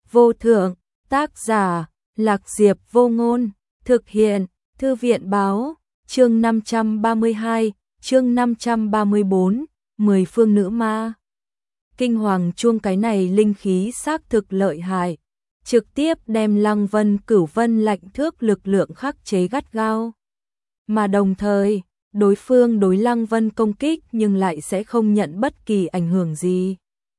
vô thượng, tác giả, Lạc Diệp Vô Ngôn, thực hiện, Thư viện Báo, chương 532, chương 534, 10 phương nữ ma. Kinh hoàng chuông cái này linh khí xác thực lợi hại, trực tiếp đem Lăng Vân Cửu Vân lạnh thước lực lượng khắc chế gắt gao. Mà đồng thời, đối phương đối Lăng Vân công kích nhưng lại sẽ không nhận bất kỳ ảnh hưởng gì.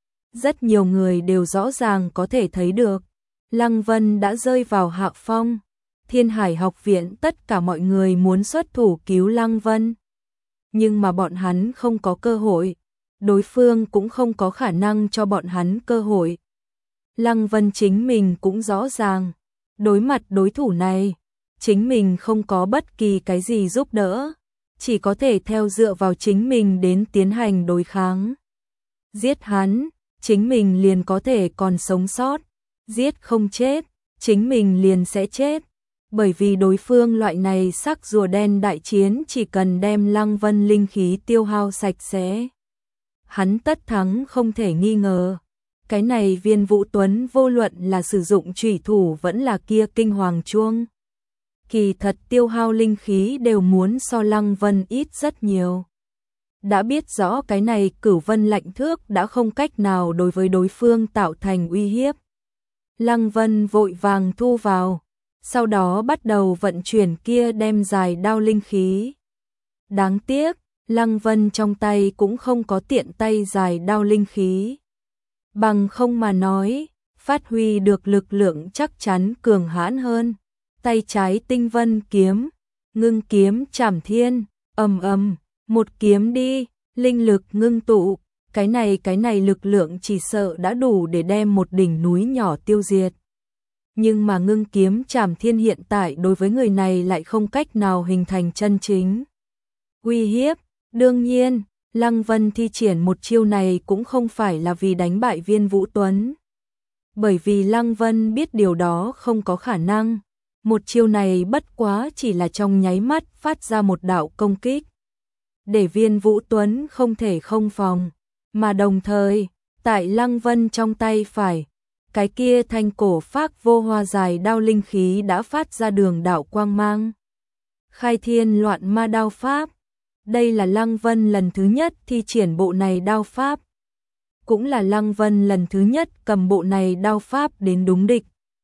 Rất nhiều người đều rõ ràng có thể thấy được, Lăng Vân đã rơi vào hạ phong. Thiên Hải học viện tất cả mọi người muốn xuất thủ cứu Lăng Vân. Nhưng mà bọn hắn không có cơ hội, đối phương cũng không có khả năng cho bọn hắn cơ hội. Lăng Vân chính mình cũng rõ ràng, đối mặt đối thủ này, chính mình không có bất kỳ cái gì giúp đỡ, chỉ có thể theo dựa vào chính mình đến tiến hành đối kháng. Giết hắn, chính mình liền có thể còn sống sót, giết không chết, chính mình liền sẽ chết. Bởi vì đối phương loại này sắc rùa đen đại chiến chỉ cần đem Lăng Vân linh khí tiêu hao sạch sẽ, hắn tất thắng không thể nghi ngờ. Cái này Viên Vũ Tuấn vô luận là sử dụng chủy thủ vẫn là kia kinh hoàng chuông, kỳ thật tiêu hao linh khí đều muốn so Lăng Vân ít rất nhiều. Đã biết rõ cái này Cửu Vân lạnh thước đã không cách nào đối với đối phương tạo thành uy hiếp. Lăng Vân vội vàng thu vào, sau đó bắt đầu vận chuyển kia đem dài đao linh khí. Đáng tiếc, Lăng Vân trong tay cũng không có tiện tay dài đao linh khí. Bằng không mà nói, phát huy được lực lượng chắc chắn cường hãn hơn. Tay trái tinh vân kiếm, ngưng kiếm trảm thiên, ầm ầm, một kiếm đi, linh lực ngưng tụ, cái này lực lượng chỉ sợ đã đủ để đem một đỉnh núi nhỏ tiêu diệt. Nhưng mà ngưng kiếm trảm thiên hiện tại đối với người này lại không cách nào hình thành chân chính uy hiếp. Đương nhiên, Lăng Vân thi triển một chiêu này cũng không phải là vì đánh bại Viên Vũ Tuấn. Bởi vì Lăng Vân biết điều đó không có khả năng. Một chiêu này bất quá chỉ là trong nháy mắt phát ra một đạo công kích, để Viên Vũ Tuấn không thể không phòng. Mà đồng thời, tại Lăng Vân trong tay phải, cái kia thanh cổ phác vô hoa dài đao linh khí đã phát ra đường đạo quang mang. Khai thiên loạn ma đao pháp. Đây là Lăng Vân lần thứ nhất thi triển bộ này đao pháp. Cũng là Lăng Vân lần thứ nhất cầm bộ này đao pháp đến đúng địch.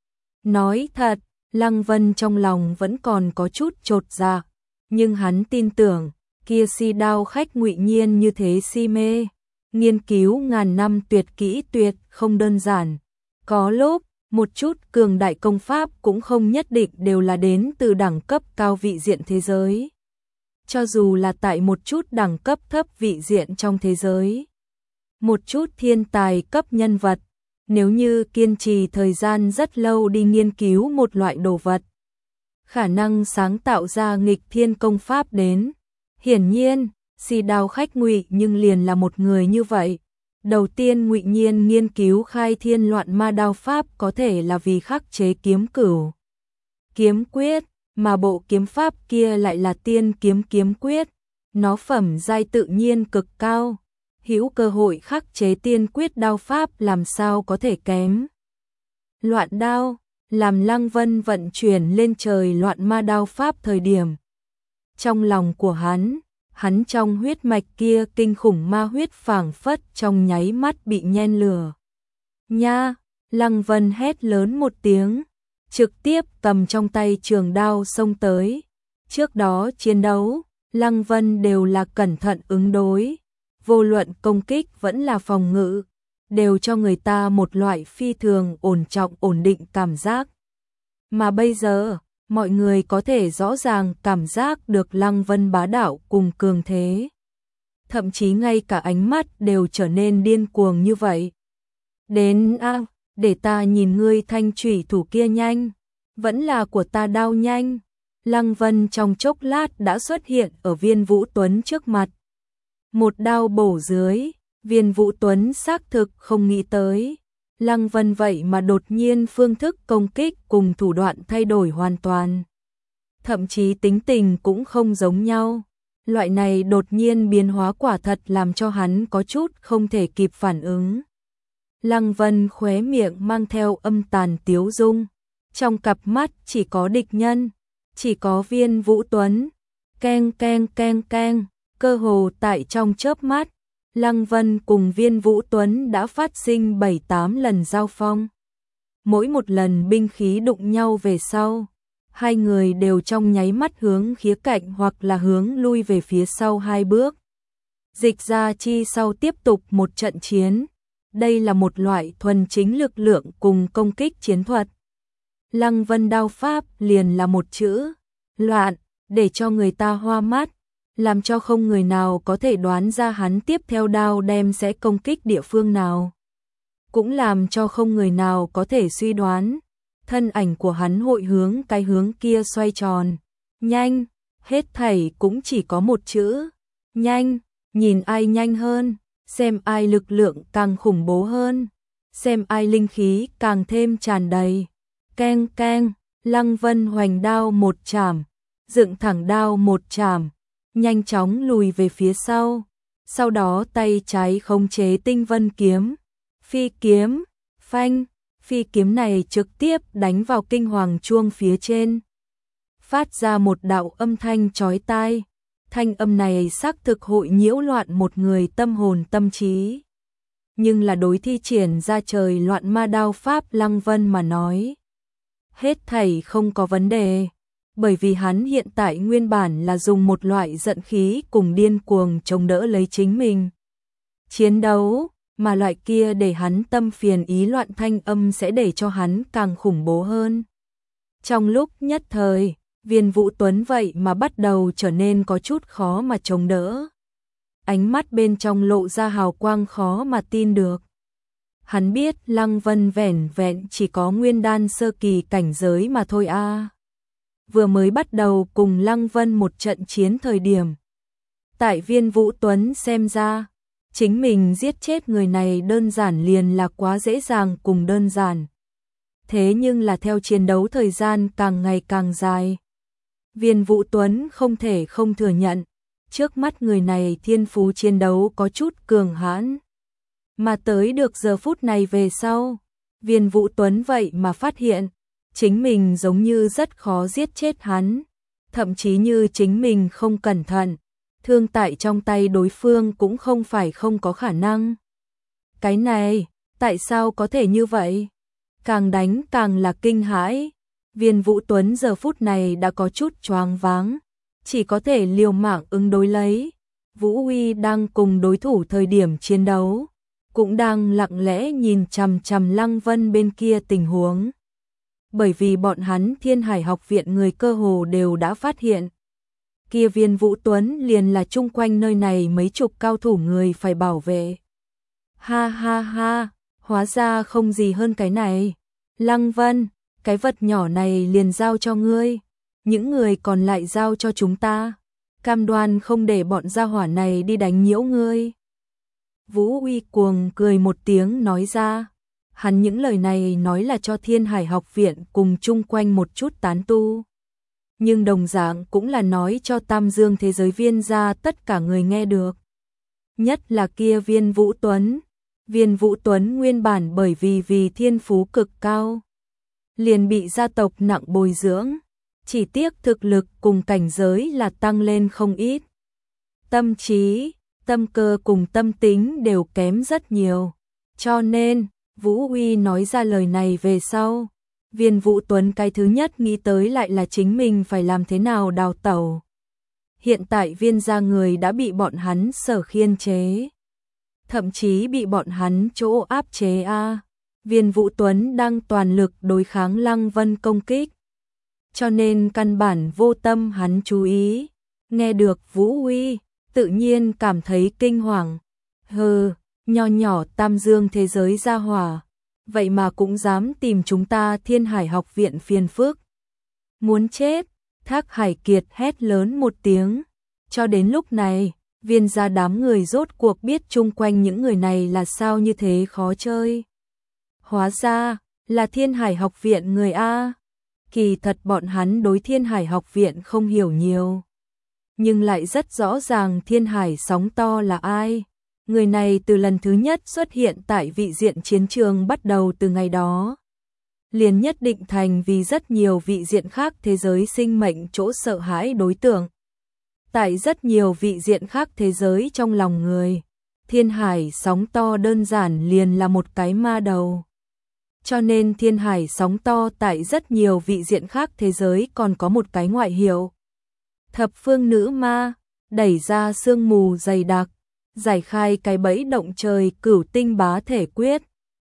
Nói thật, Lăng Vân trong lòng vẫn còn có chút chột dạ, nhưng hắn tin tưởng, kia si đao khách Ngụy Nhiên như thế si mê, nghiên cứu ngàn năm tuyệt kỹ tuyệt không đơn giản. Có lúc, một chút cường đại công pháp cũng không nhất định đều là đến từ đẳng cấp cao vị diện thế giới. Cho dù là tại một chút đẳng cấp thấp vị diện trong thế giới, một chút thiên tài cấp nhân vật, nếu như kiên trì thời gian rất lâu đi nghiên cứu một loại đồ vật, khả năng sáng tạo ra nghịch thiên công pháp đến. Hiển nhiên, si đao khách Ngụy nhưng liền là một người như vậy. Đầu tiên Ngụy Nhiên nghiên cứu khai thiên loạn ma đao pháp có thể là vì khắc chế kiếm cửu kiếm quyết, mà bộ kiếm pháp kia lại là tiên kiếm kiếm quyết, nó phẩm giai tự nhiên cực cao, hữu cơ hội khắc chế tiên quyết đao pháp làm sao có thể kém. Loạn đao, làm Lăng Vân vận chuyển lên trời loạn ma đao pháp thời điểm, trong lòng của hắn trong huyết mạch kia kinh khủng ma huyết phảng phất trong nháy mắt bị nhen lửa. Nha, Lăng Vân hét lớn một tiếng, trực tiếp cầm trong tay trường đao xông tới. Trước đó chiến đấu, Lăng Vân đều là cẩn thận ứng đối, vô luận công kích vẫn là phòng ngự, đều cho người ta một loại phi thường ổn trọng ổn định cảm giác. Mà bây giờ, mọi người có thể rõ ràng cảm giác được Lăng Vân bá đạo cùng cường thế. Thậm chí ngay cả ánh mắt đều trở nên điên cuồng như vậy. Đến để ta nhìn ngươi thanh chủy thủ kia nhanh, vẫn là của ta đao nhanh. Lăng Vân trong chốc lát đã xuất hiện ở Viên Vũ Tuấn trước mặt. Một đao bổ dưới, Viên Vũ Tuấn xác thực không nghĩ tới. Lăng Vân vậy mà đột nhiên phương thức công kích cùng thủ đoạn thay đổi hoàn toàn. Thậm chí tính tình cũng không giống nhau. Loại này đột nhiên biến hóa quả thật làm cho hắn có chút không thể kịp phản ứng. Lăng Vân khóe miệng mang theo âm tàn tiếu dung, trong cặp mắt chỉ có địch nhân, chỉ có Viên Vũ Tuấn. Keng keng keng keng, cơ hồ tại trong chớp mắt, Lăng Vân cùng Viên Vũ Tuấn đã phát sinh 7-8 lần giao phong. Mỗi một lần binh khí đụng nhau về sau, hai người đều trong nháy mắt hướng khía cạnh hoặc là hướng lui về phía sau 2 bước. Dịch ra chi sau tiếp tục một trận chiến. Đây là một loại thuần chính lực lượng cùng công kích chiến thuật. Lăng Vân đao pháp liền là một chữ, loạn, để cho người ta hoa mắt, làm cho không người nào có thể đoán ra hắn tiếp theo đao đem sẽ công kích địa phương nào. Cũng làm cho không người nào có thể suy đoán, thân ảnh của hắn hội hướng cái hướng kia xoay tròn. Nhanh, hết thảy cũng chỉ có một chữ, nhanh, nhìn ai nhanh hơn, xem ai lực lượng càng khủng bố hơn, xem ai linh khí càng thêm tràn đầy. Keng keng, Lăng Vân hoành đao một chảm, dựng thẳng đao một chảm, nhanh chóng lùi về phía sau đó tay trái khống chế tinh vân kiếm, phi kiếm, phanh, phi kiếm này trực tiếp đánh vào kinh hoàng chuông phía trên, phát ra một đạo âm thanh chói tai. Thanh âm này xác thực hội nhiễu loạn một người tâm hồn tâm trí, nhưng là đối thi triển ra trời loạn ma đao pháp Lăng Vân mà nói, hết thảy không có vấn đề, bởi vì hắn hiện tại nguyên bản là dùng một loại giận khí cùng điên cuồng chống đỡ lấy chính mình chiến đấu, mà loại kia để hắn tâm phiền ý loạn thanh âm sẽ để cho hắn càng khủng bố hơn. Trong lúc nhất thời, Viên Vũ Tuấn vậy mà bắt đầu trở nên có chút khó mà chống đỡ. Ánh mắt bên trong lộ ra hào quang khó mà tin được. Hắn biết Lăng Vân vẻn vẹn chỉ có nguyên đan sơ kỳ cảnh giới mà thôi a. Vừa mới bắt đầu cùng Lăng Vân một trận chiến thời điểm, tại Viên Vũ Tuấn xem ra, chính mình giết chết người này đơn giản liền là quá dễ dàng cùng đơn giản. Thế nhưng là theo chiến đấu thời gian càng ngày càng dài, Viên Vũ Tuấn không thể không thừa nhận, trước mắt người này thiên phú chiến đấu có chút cường hãn. Mà tới được giờ phút này về sau, Viên Vũ Tuấn vậy mà phát hiện, chính mình giống như rất khó giết chết hắn, thậm chí như chính mình không cẩn thận, thương tại trong tay đối phương cũng không phải không có khả năng. Cái này, tại sao có thể như vậy? Càng đánh càng là kinh hãi. Viên Vũ Tuấn giờ phút này đã có chút choáng váng, chỉ có thể liều mạng ứng đối lấy. Vũ Huy đang cùng đối thủ thời điểm chiến đấu, cũng đang lặng lẽ nhìn chằm chằm Lăng Vân bên kia tình huống. Bởi vì bọn hắn Thiên Hải học viện người cơ hồ đều đã phát hiện, kia Viên Vũ Tuấn liền là chung quanh nơi này mấy chục cao thủ người phải bảo vệ. Ha ha ha, hóa ra không gì hơn cái này. Lăng Vân, cái vật nhỏ này liền giao cho ngươi, những người còn lại giao cho chúng ta, cam đoan không để bọn gia hỏa này đi đánh nhiễu ngươi. Vũ Uy cuồng cười một tiếng nói ra, hắn những lời này nói là cho Thiên Hải học viện cùng chung quanh một chút tán tu, nhưng đồng dạng cũng là nói cho Tam Dương thế giới Viên gia tất cả người nghe được. Nhất là kia Viên Vũ Tuấn. Viên Vũ Tuấn nguyên bản bởi vì thiên phú cực cao, liền bị gia tộc nặng bồi dưỡng, chỉ tiếc thực lực cùng cảnh giới là tăng lên không ít. Tâm trí, tâm cơ cùng tâm tính đều kém rất nhiều, cho nên Vũ Huy nói ra lời này về sau, Viên Vũ Tuấn cái thứ nhất nghĩ tới lại là chính mình phải làm thế nào đào tẩu. Hiện tại Viên gia người đã bị bọn hắn sở khiên chế, thậm chí bị bọn hắn chỗ áp chế a. Viên Vũ Tuấn đang toàn lực đối kháng Lăng Vân công kích, cho nên căn bản vô tâm hắn chú ý. Nghe được Vũ Huy, tự nhiên cảm thấy kinh hoàng. Hừ, nho nhỏ Tam Dương thế giới gia hỏa, vậy mà cũng dám tìm chúng ta Thiên Hải học viện phiền phức. Muốn chết, Thác Hải Kiệt hét lớn một tiếng. Cho đến lúc này, Viên gia đám người rốt cuộc biết chung quanh những người này là sao như thế khó chơi. Hóa ra, là Thiên Hải học viện người A. Kỳ thật bọn hắn đối Thiên Hải học viện không hiểu nhiều, nhưng lại rất rõ ràng Thiên Hải sóng to là ai. Người này từ lần thứ nhất xuất hiện tại vị diện chiến trường bắt đầu từ ngày đó, liền nhất định thành vì rất nhiều vị diện khác thế giới sinh mệnh chỗ sợ hãi đối tượng. Tại rất nhiều vị diện khác thế giới trong lòng người, thiên hải sóng to đơn giản liền là một cái ma đầu. Cho nên thiên hải sóng to tại rất nhiều vị diện khác thế giới còn có một cái ngoại hiệu. Thập phương nữ ma, đẩy ra sương mù dày đặc, giải khai cái bẫy động trời cửu tinh bá thể quyết.